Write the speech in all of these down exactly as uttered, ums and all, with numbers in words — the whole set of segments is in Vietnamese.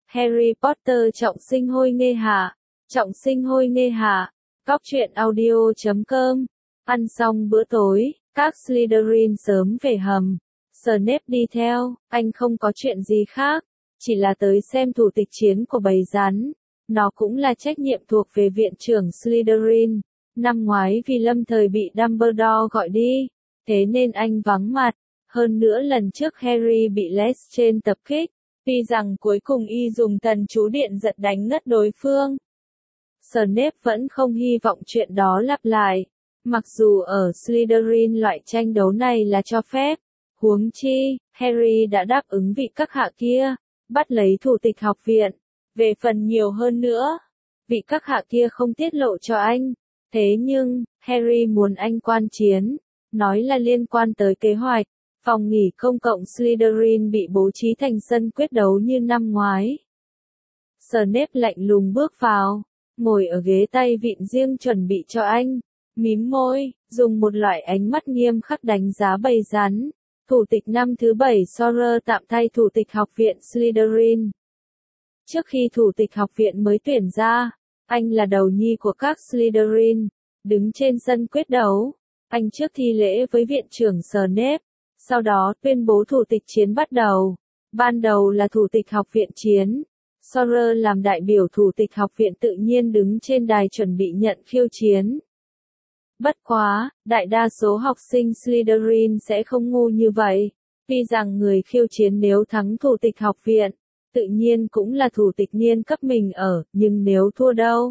Harry Potter trọng sinh hôi nghê hạ. Trọng sinh hôi nghê hạ. Cóc truyện audio chấm com. Ăn xong bữa tối, các Slytherin sớm về hầm. Snape đi theo, anh không có chuyện gì khác, chỉ là tới xem thủ tịch chiến của bầy rắn. Nó cũng là trách nhiệm thuộc về viện trưởng Slytherin. Năm ngoái vì lâm thời bị Dumbledore gọi đi, thế nên anh vắng mặt. Hơn nữa lần trước Harry bị Lestrange tập kích, tuy rằng cuối cùng y dùng thần chú điện giật đánh ngất đối phương. Snape vẫn không hy vọng chuyện đó lặp lại. Mặc dù ở Slytherin loại tranh đấu này là cho phép, huống chi, Harry đã đáp ứng vị các hạ kia, bắt lấy thủ tịch học viện. Về phần nhiều hơn nữa, vị các hạ kia không tiết lộ cho anh. Thế nhưng, Harry muốn anh quan chiến, nói là liên quan tới kế hoạch. Phòng nghỉ công cộng Slytherin bị bố trí thành sân quyết đấu như năm ngoái. Snape lạnh lùng bước vào, ngồi ở ghế tay vịn riêng chuẩn bị cho anh, mím môi, dùng một loại ánh mắt nghiêm khắc đánh giá bầy rắn. Thủ tịch năm thứ bảy Sora tạm thay thủ tịch học viện Slytherin. Trước khi thủ tịch học viện mới tuyển ra, anh là đầu nhi của các Slytherin, đứng trên sân quyết đấu. Anh trước thi lễ với viện trưởng Snape, sau đó tuyên bố thủ tịch chiến bắt đầu. Ban đầu là thủ tịch học viện chiến. Sora làm đại biểu thủ tịch học viện tự nhiên đứng trên đài chuẩn bị nhận khiêu chiến. Bất quá, đại đa số học sinh Slytherin sẽ không ngu như vậy. Tuy rằng người khiêu chiến nếu thắng thủ tịch học viện, tự nhiên cũng là thủ tịch niên cấp mình ở, nhưng nếu thua đâu?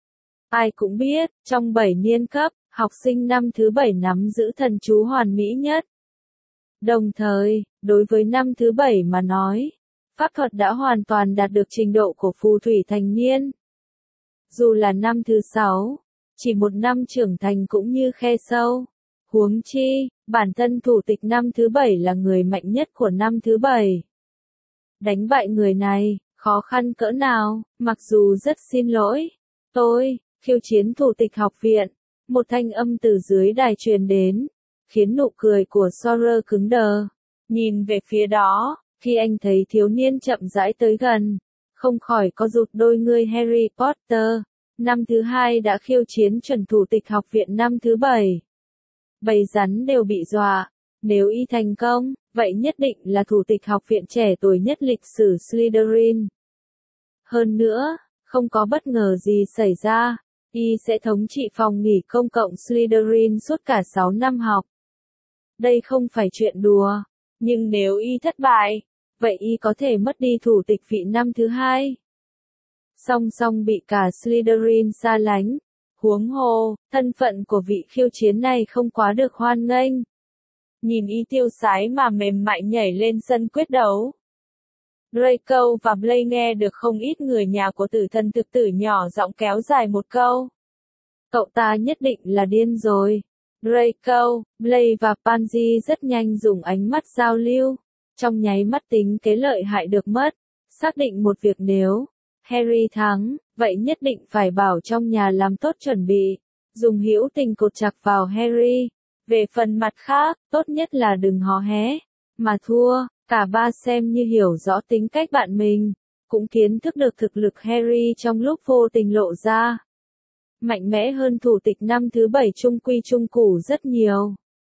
Ai cũng biết, trong bảy niên cấp, học sinh năm thứ bảy nắm giữ thần chú hoàn mỹ nhất. Đồng thời, đối với năm thứ bảy mà nói, pháp thuật đã hoàn toàn đạt được trình độ của phù thủy thành niên. Dù là năm thứ sáu, chỉ một năm trưởng thành cũng như khe sâu. Huống chi, bản thân thủ tịch năm thứ bảy là người mạnh nhất của năm thứ bảy. Đánh bại người này, khó khăn cỡ nào, mặc dù rất xin lỗi. Tôi, khiêu chiến thủ tịch học viện. Một thanh âm từ dưới đài truyền đến, khiến nụ cười của Sora cứng đờ. Nhìn về phía đó, khi anh thấy thiếu niên chậm rãi tới gần, không khỏi có rụt đôi ngươi. Harry Potter, năm thứ hai đã khiêu chiến chuẩn thủ tịch học viện năm thứ bảy. Bầy rắn đều bị dọa, nếu y thành công, vậy nhất định là thủ tịch học viện trẻ tuổi nhất lịch sử Slytherin. Hơn nữa, không có bất ngờ gì xảy ra, y sẽ thống trị phòng nghỉ công cộng Slytherin suốt cả sáu năm học. Đây không phải chuyện đùa, nhưng nếu y thất bại, vậy y có thể mất đi thủ tịch vị năm thứ hai. Song song bị cả Slytherin xa lánh, huống hồ, thân phận của vị khiêu chiến này không quá được hoan nghênh. Nhìn y tiêu sái mà mềm mại nhảy lên sân quyết đấu. Draco và Blaise nghe được không ít người nhà của tử thần thực tử nhỏ giọng kéo dài một câu. Cậu ta nhất định là điên rồi. Draco, Blaise và Pansy rất nhanh dùng ánh mắt giao lưu, trong nháy mắt tính kế lợi hại được mất, xác định một việc nếu Harry thắng, vậy nhất định phải bảo trong nhà làm tốt chuẩn bị, dùng hữu tình cột chặt vào Harry. Về phần mặt khác, tốt nhất là đừng hò hé, mà thua. Cả ba xem như hiểu rõ tính cách bạn mình, cũng kiến thức được thực lực Harry trong lúc vô tình lộ ra. Mạnh mẽ hơn thủ tịch năm thứ bảy trung quy trung củ rất nhiều.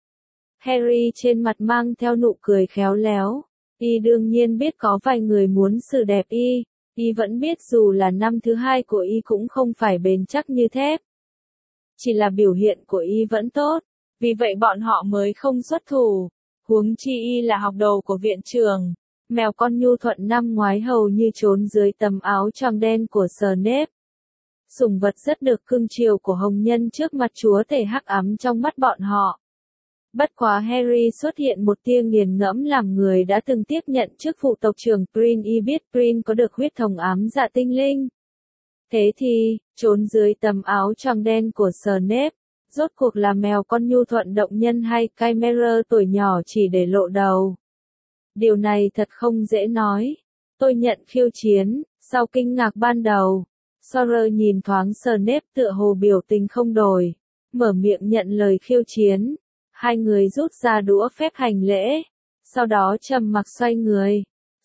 Harry trên mặt mang theo nụ cười khéo léo. Y đương nhiên biết có vài người muốn xử đẹp y. Y vẫn biết dù là năm thứ hai của y cũng không phải bền chắc như thép. Chỉ là biểu hiện của y vẫn tốt, vì vậy bọn họ mới không xuất thủ. Huống chi y là học đầu của viện trưởng. Mèo con nhu thuận năm ngoái hầu như trốn dưới tấm áo choàng đen của Snape. Sủng vật rất được cưng chiều của hồng nhân trước mặt chúa tể hắc ám trong mắt bọn họ. Bất quá Harry xuất hiện một tia nghiền ngẫm làm người đã từng tiếp nhận chức vụ tộc trưởng Prin. Y biết Prin có được huyết thống ám dạ tinh linh. Thế thì, trốn dưới tấm áo choàng đen của Snape, rốt cuộc là mèo con nhu thuận động nhân hay Chimera tuổi nhỏ chỉ để lộ đầu. Điều này thật không dễ nói. Tôi nhận khiêu chiến. Sau kinh ngạc ban đầu, Sora nhìn thoáng Snape tựa hồ biểu tình không đổi, mở miệng nhận lời khiêu chiến. Hai người rút ra đũa phép hành lễ, sau đó trầm mặc xoay người.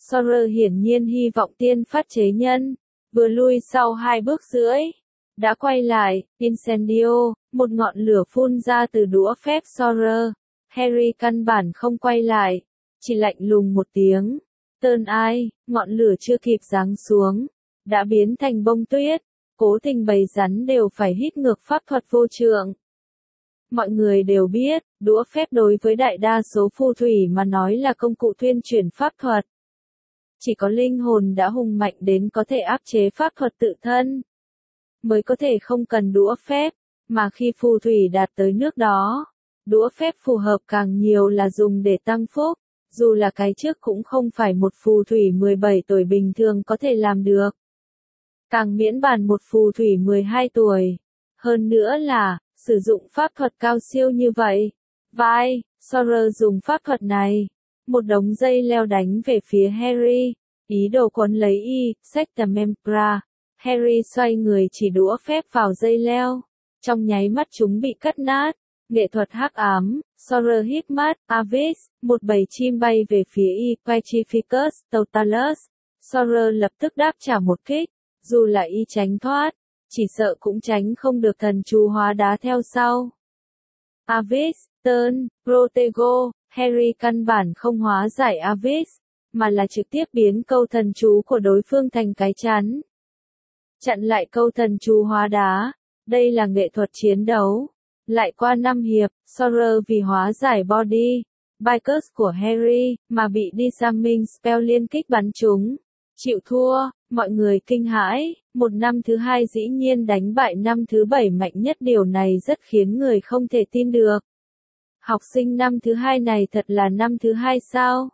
Sawyer hiển nhiên hy vọng tiên phát chế nhân, vừa lui sau hai bước rưỡi, đã quay lại, incendio, một ngọn lửa phun ra từ đũa phép Sawyer. Harry căn bản không quay lại, chỉ lạnh lùng một tiếng. Tơn ai, ngọn lửa chưa kịp giáng xuống, đã biến thành bông tuyết, cố tình bầy rắn đều phải hít ngược pháp thuật vô trượng. Mọi người đều biết, đũa phép đối với đại đa số phù thủy mà nói là công cụ tuyên truyền pháp thuật. Chỉ có linh hồn đã hùng mạnh đến có thể áp chế pháp thuật tự thân, mới có thể không cần đũa phép, mà khi phù thủy đạt tới nước đó, đũa phép phù hợp càng nhiều là dùng để tăng phúc, dù là cái trước cũng không phải một phù thủy mười bảy tuổi bình thường có thể làm được. Càng miễn bàn một phù thủy mười hai tuổi. Hơn nữa là, sử dụng pháp thuật cao siêu như vậy. Vai, Sawyer dùng pháp thuật này. Một đống dây leo đánh về phía Harry. Ý đồ quấn lấy y, Sectemempra. Harry xoay người chỉ đũa phép vào dây leo. Trong nháy mắt chúng bị cắt nát. Nghệ thuật hắc ám, Sawyer hít mắt, Avis, một bầy chim bay về phía y, Pacificus, Totalus. Sawyer lập tức đáp trả một kích. Dù là y tránh thoát, chỉ sợ cũng tránh không được thần chú hóa đá theo sau. Avis, Turn, Protego, Harry căn bản không hóa giải Avis, mà là trực tiếp biến câu thần chú của đối phương thành cái chắn. Chặn lại câu thần chú hóa đá, đây là nghệ thuật chiến đấu. Lại qua năm hiệp, Sawyer vì hóa giải body, bikers của Harry, mà bị disarming spell liên kích bắn trúng. Chịu thua, mọi người kinh hãi, một năm thứ hai dĩ nhiên đánh bại năm thứ bảy mạnh nhất, điều này rất khiến người không thể tin được. Học sinh năm thứ hai này thật là năm thứ hai sao?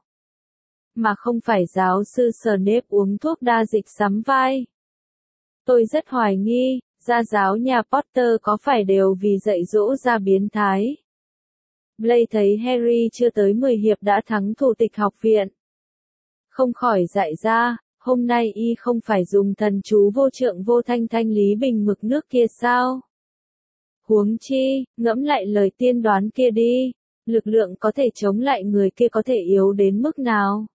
Mà không phải giáo sư Snape uống thuốc đa dịch sắm vai. Tôi rất hoài nghi, gia giáo nhà Potter có phải đều vì dạy dỗ ra biến thái. Blaise thấy Harry chưa tới mười hiệp đã thắng thủ tịch học viện. Không khỏi dạy ra. Hôm nay y không phải dùng thần chú vô trượng vô thanh thanh lý bình mực nước kia sao? Huống chi, ngẫm lại lời tiên đoán kia đi, lực lượng có thể chống lại người kia có thể yếu đến mức nào?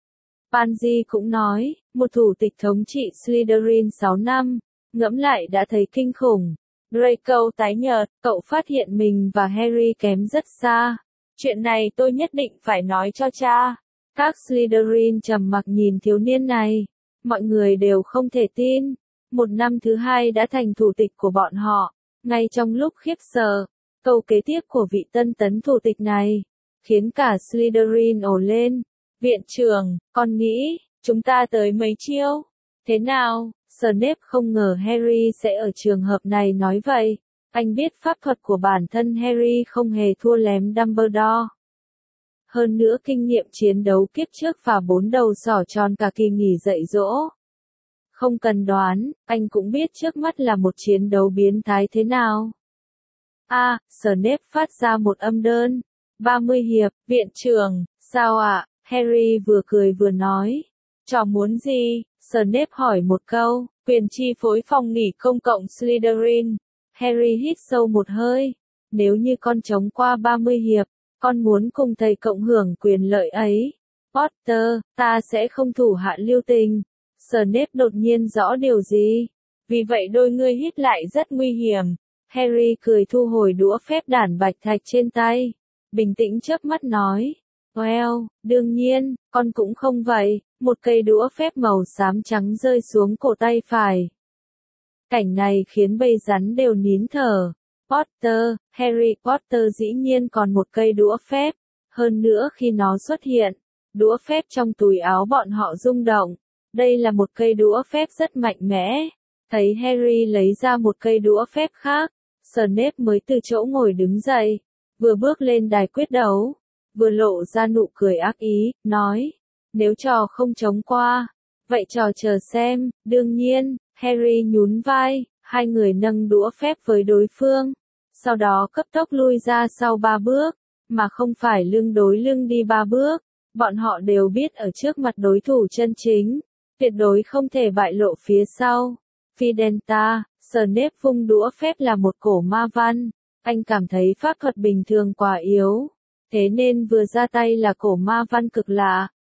Pansy cũng nói, một thủ tịch thống trị Slytherin sáu năm, ngẫm lại đã thấy kinh khủng. Draco tái nhợt, cậu phát hiện mình và Harry kém rất xa. Chuyện này tôi nhất định phải nói cho cha. Các Slytherin trầm mặc nhìn thiếu niên này. Mọi người đều không thể tin. Một năm thứ hai đã thành thủ tịch của bọn họ. Ngay trong lúc khiếp sợ, câu kế tiếp của vị tân tấn thủ tịch này, khiến cả Slytherin ồ lên. Viện trưởng, con nghĩ, chúng ta tới mấy chiêu? Thế nào? Snape không ngờ Harry sẽ ở trường hợp này nói vậy. Anh biết pháp thuật của bản thân Harry không hề thua kém Dumbledore. Hơn nữa kinh nghiệm chiến đấu kiếp trước và bốn đầu sỏ tròn cả kỳ nghỉ dạy dỗ. Không cần đoán, anh cũng biết trước mắt là một chiến đấu biến thái thế nào. A, à, Snape phát ra một âm đơn. ba mươi hiệp, viện trưởng, sao ạ? À? Harry vừa cười vừa nói. Trò muốn gì? Snape hỏi một câu. Quyền chi phối phòng nghỉ công cộng Slytherin. Harry hít sâu một hơi. Nếu như con chống qua ba mươi hiệp, con muốn cùng thầy cộng hưởng quyền lợi ấy. Potter, ta sẽ không thủ hạ lưu tình. Snape đột nhiên rõ điều gì. Vì vậy đôi ngươi hít lại rất nguy hiểm. Harry cười thu hồi đũa phép đản bạch thạch trên tay. Bình tĩnh chớp mắt nói. Well, đương nhiên, con cũng không vậy. Một cây đũa phép màu xám trắng rơi xuống cổ tay phải. Cảnh này khiến bầy rắn đều nín thở. Potter, Harry Potter dĩ nhiên còn một cây đũa phép. Hơn nữa khi nó xuất hiện, đũa phép trong túi áo bọn họ rung động. Đây là một cây đũa phép rất mạnh mẽ. Thấy Harry lấy ra một cây đũa phép khác, Snape mới từ chỗ ngồi đứng dậy, vừa bước lên đài quyết đấu, vừa lộ ra nụ cười ác ý, nói, nếu trò không chống qua, vậy trò chờ xem. Đương nhiên, Harry nhún vai, hai người nâng đũa phép với đối phương, sau đó cấp tốc lui ra sau ba bước, mà không phải lưng đối lưng đi ba bước. Bọn họ đều biết ở trước mặt đối thủ chân chính, tuyệt đối không thể bại lộ phía sau. Fidenta, Snape vung đũa phép là một cổ ma văn. Anh cảm thấy pháp thuật bình thường quá yếu, thế nên vừa ra tay là cổ ma văn cực lạ.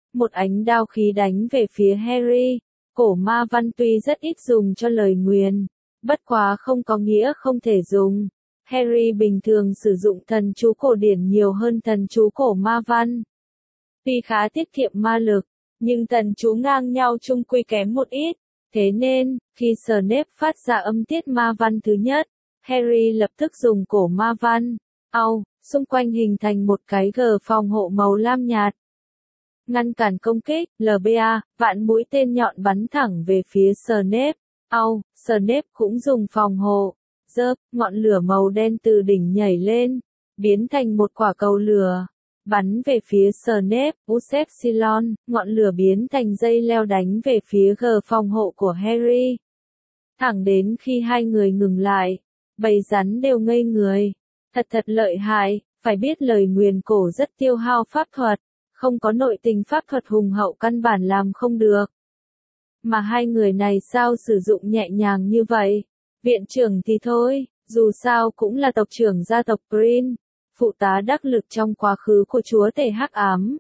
một ánh đao khí đánh về phía Harry. Cổ ma văn tuy rất ít dùng cho lời nguyền, bất quá không có nghĩa không thể dùng. Harry bình thường sử dụng thần chú cổ điển nhiều hơn thần chú cổ ma văn. Tuy khá tiết kiệm ma lực, nhưng thần chú ngang nhau chung quy kém một ít. Thế nên, khi Snape phát ra âm tiết ma văn thứ nhất, Harry lập tức dùng cổ ma văn. Au, xung quanh hình thành một cái gờ phòng hộ màu lam nhạt. Ngăn cản công kích, lờ bê a, vạn mũi tên nhọn bắn thẳng về phía Snape. Au, Snape cũng dùng phòng hộ. Dớp, ngọn lửa màu đen từ đỉnh nhảy lên, biến thành một quả cầu lửa. Bắn về phía Snape, Upsilon, ngọn lửa biến thành dây leo đánh về phía gờ phòng hộ của Harry. Thẳng đến khi hai người ngừng lại, bầy rắn đều ngây người. Thật thật lợi hại, phải biết lời nguyền cổ rất tiêu hao pháp thuật, không có nội tình pháp thuật hùng hậu căn bản làm không được. Mà hai người này sao sử dụng nhẹ nhàng như vậy? Viện trưởng thì thôi, dù sao cũng là tộc trưởng gia tộc Green, phụ tá đắc lực trong quá khứ của chúa tể hắc ám.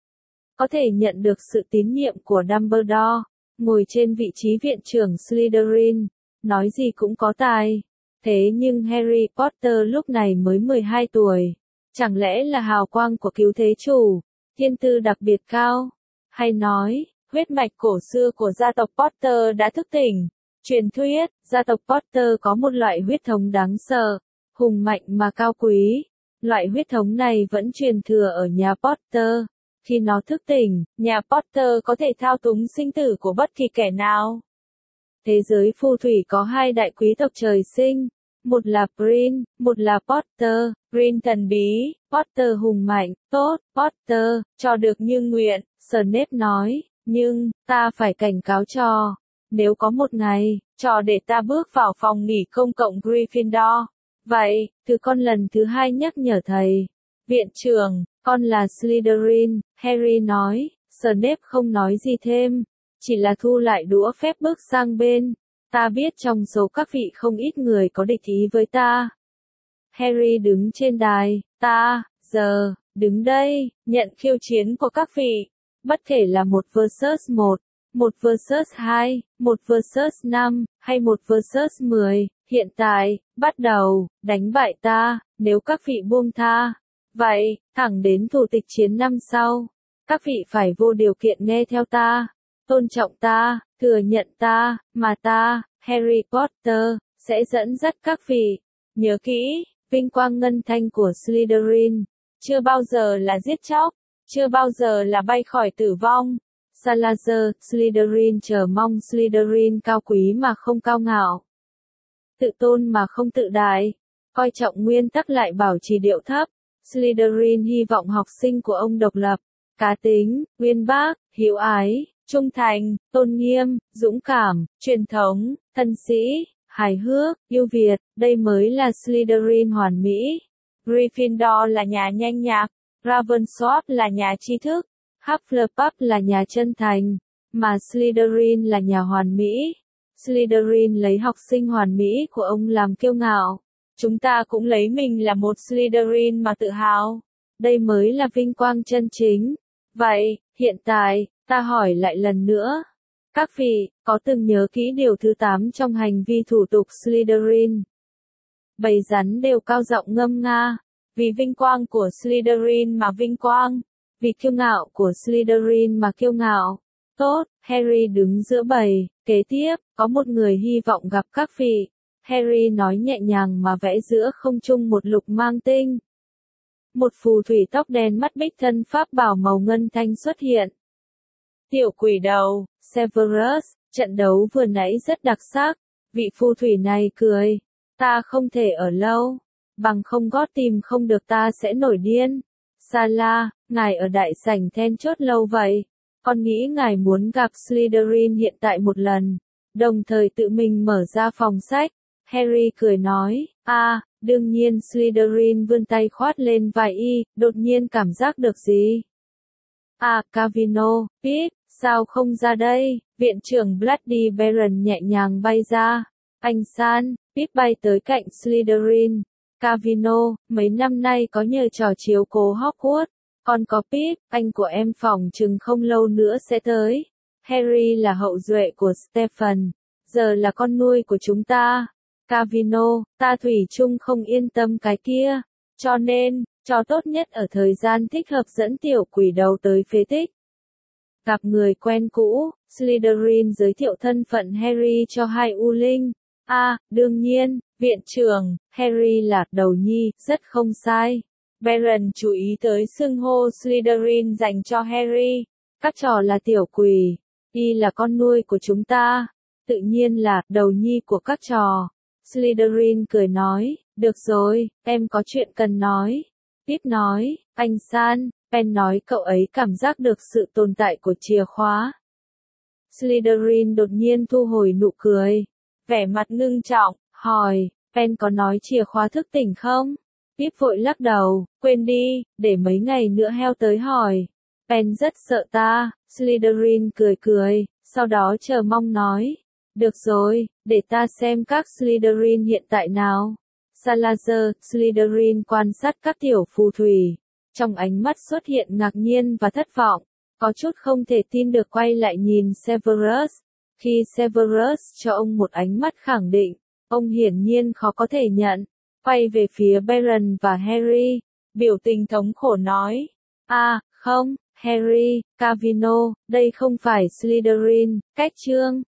Có thể nhận được sự tín nhiệm của Dumbledore, ngồi trên vị trí viện trưởng Slytherin, nói gì cũng có tài. Thế nhưng Harry Potter lúc này mới mười hai tuổi, chẳng lẽ là hào quang của cứu thế chủ, thiên tư đặc biệt cao, hay nói, huyết mạch cổ xưa của gia tộc Potter đã thức tỉnh. Truyền thuyết, gia tộc Potter có một loại huyết thống đáng sợ, hùng mạnh mà cao quý. Loại huyết thống này vẫn truyền thừa ở nhà Potter. Khi nó thức tỉnh, nhà Potter có thể thao túng sinh tử của bất kỳ kẻ nào. Thế giới phù thủy có hai đại quý tộc trời sinh, một là Green, một là Potter. Green thần bí, Potter hùng mạnh, tốt, Potter, cho được như nguyện, Snape nói, nhưng, ta phải cảnh cáo cho. Nếu có một ngày, cho để ta bước vào phòng nghỉ công cộng Gryffindor. Vậy, từ con lần thứ hai nhắc nhở thầy. Viện trưởng, con là Slytherin, Harry nói. Snape không nói gì thêm, chỉ là thu lại đũa phép bước sang bên. Ta biết trong số các vị không ít người có địch ý với ta. Harry đứng trên đài, ta, giờ, đứng đây, nhận khiêu chiến của các vị. Bất kể là một versus một, một versus hai, một versus năm, hay một versus mười, hiện tại, bắt đầu, đánh bại ta, nếu các vị buông tha. Vậy, thẳng đến thủ tịch chiến năm sau, các vị phải vô điều kiện nghe theo ta, tôn trọng ta, thừa nhận ta, mà ta, Harry Potter, sẽ dẫn dắt các vị. Nhớ kỹ, vinh quang ngân thanh của Slytherin, chưa bao giờ là giết chóc, chưa bao giờ là bay khỏi tử vong. Salazar, Slytherin chờ mong Slytherin cao quý mà không cao ngạo, tự tôn mà không tự đại, coi trọng nguyên tắc lại bảo trì điệu thấp. Slytherin hy vọng học sinh của ông độc lập, cá tính, uyên bác, hiếu ái, trung thành, tôn nghiêm, dũng cảm, truyền thống, thân sĩ, hài hước, yêu Việt, đây mới là Slytherin hoàn mỹ. Gryffindor là nhà nhanh nhạc, Ravenclaw là nhà tri thức, Hufflepuff là nhà chân thành, mà Slytherin là nhà hoàn mỹ. Slytherin lấy học sinh hoàn mỹ của ông làm kiêu ngạo. Chúng ta cũng lấy mình là một Slytherin mà tự hào. Đây mới là vinh quang chân chính. Vậy, hiện tại, ta hỏi lại lần nữa. Các vị, có từng nhớ kỹ điều thứ tám trong hành vi thủ tục Slytherin? Bầy rắn đều cao giọng ngâm nga. Vì vinh quang của Slytherin mà vinh quang. Vì kiêu ngạo của Slytherin mà kiêu ngạo. Tốt, Harry đứng giữa bầy. Kế tiếp, có một người hy vọng gặp các vị. Harry nói nhẹ nhàng mà vẽ giữa không trung một lục mang tinh. Một phù thủy tóc đen mắt bích thân pháp bảo màu ngân thanh xuất hiện. Tiểu quỷ đầu, Severus, trận đấu vừa nãy rất đặc sắc. Vị phù thủy này cười. Ta không thể ở lâu. Bằng không gót tìm không được ta sẽ nổi điên. Sala, ngài ở đại sảnh then chốt lâu vậy. Con nghĩ ngài muốn gặp Slytherin hiện tại một lần. Đồng thời tự mình mở ra phòng sách. Harry cười nói, a, à, đương nhiên Slytherin vươn tay khoát lên vai y, đột nhiên cảm giác được gì? À, Cavino, Pip, sao không ra đây? Viện trưởng Bloody Baron nhẹ nhàng bay ra. Anh San, Pip bay tới cạnh Slytherin. Cavino, mấy năm nay có nhờ trò chiếu cố Hogwarts, Còn có Pip, anh của em phỏng chừng không lâu nữa sẽ tới. Harry là hậu duệ của Stephen, giờ là con nuôi của chúng ta. Cavino, ta thủy chung không yên tâm cái kia. Cho nên, trò tốt nhất ở thời gian thích hợp dẫn tiểu quỷ đầu tới phế tích. Gặp người quen cũ, Slytherin giới thiệu thân phận Harry cho hai U Linh. A, à, đương nhiên, viện trưởng, Harry là đầu nhi, rất không sai. Baron chú ý tới xưng hô Slytherin dành cho Harry. Các trò là tiểu quỷ, y là con nuôi của chúng ta. Tự nhiên là đầu nhi của các trò. Slytherin cười nói, được rồi, em có chuyện cần nói. Pip nói, anh San, Ben nói cậu ấy cảm giác được sự tồn tại của chìa khóa. Slytherin đột nhiên thu hồi nụ cười. Vẻ mặt ngưng trọng, hỏi, Ben có nói chìa khóa thức tỉnh không? Pip vội lắc đầu, quên đi, để mấy ngày nữa heo tới hỏi. Ben rất sợ ta, Slytherin cười cười, sau đó chờ mong nói. Được rồi, để ta xem các Slytherin hiện tại nào. Salazar, Slytherin quan sát các tiểu phù thủy. Trong ánh mắt xuất hiện ngạc nhiên và thất vọng. Có chút không thể tin được quay lại nhìn Severus. Khi Severus cho ông một ánh mắt khẳng định, ông hiển nhiên khó có thể nhận. Quay về phía Baron và Harry, biểu tình thống khổ nói. À, không, Harry, Cavino, đây không phải Slytherin, cách chương.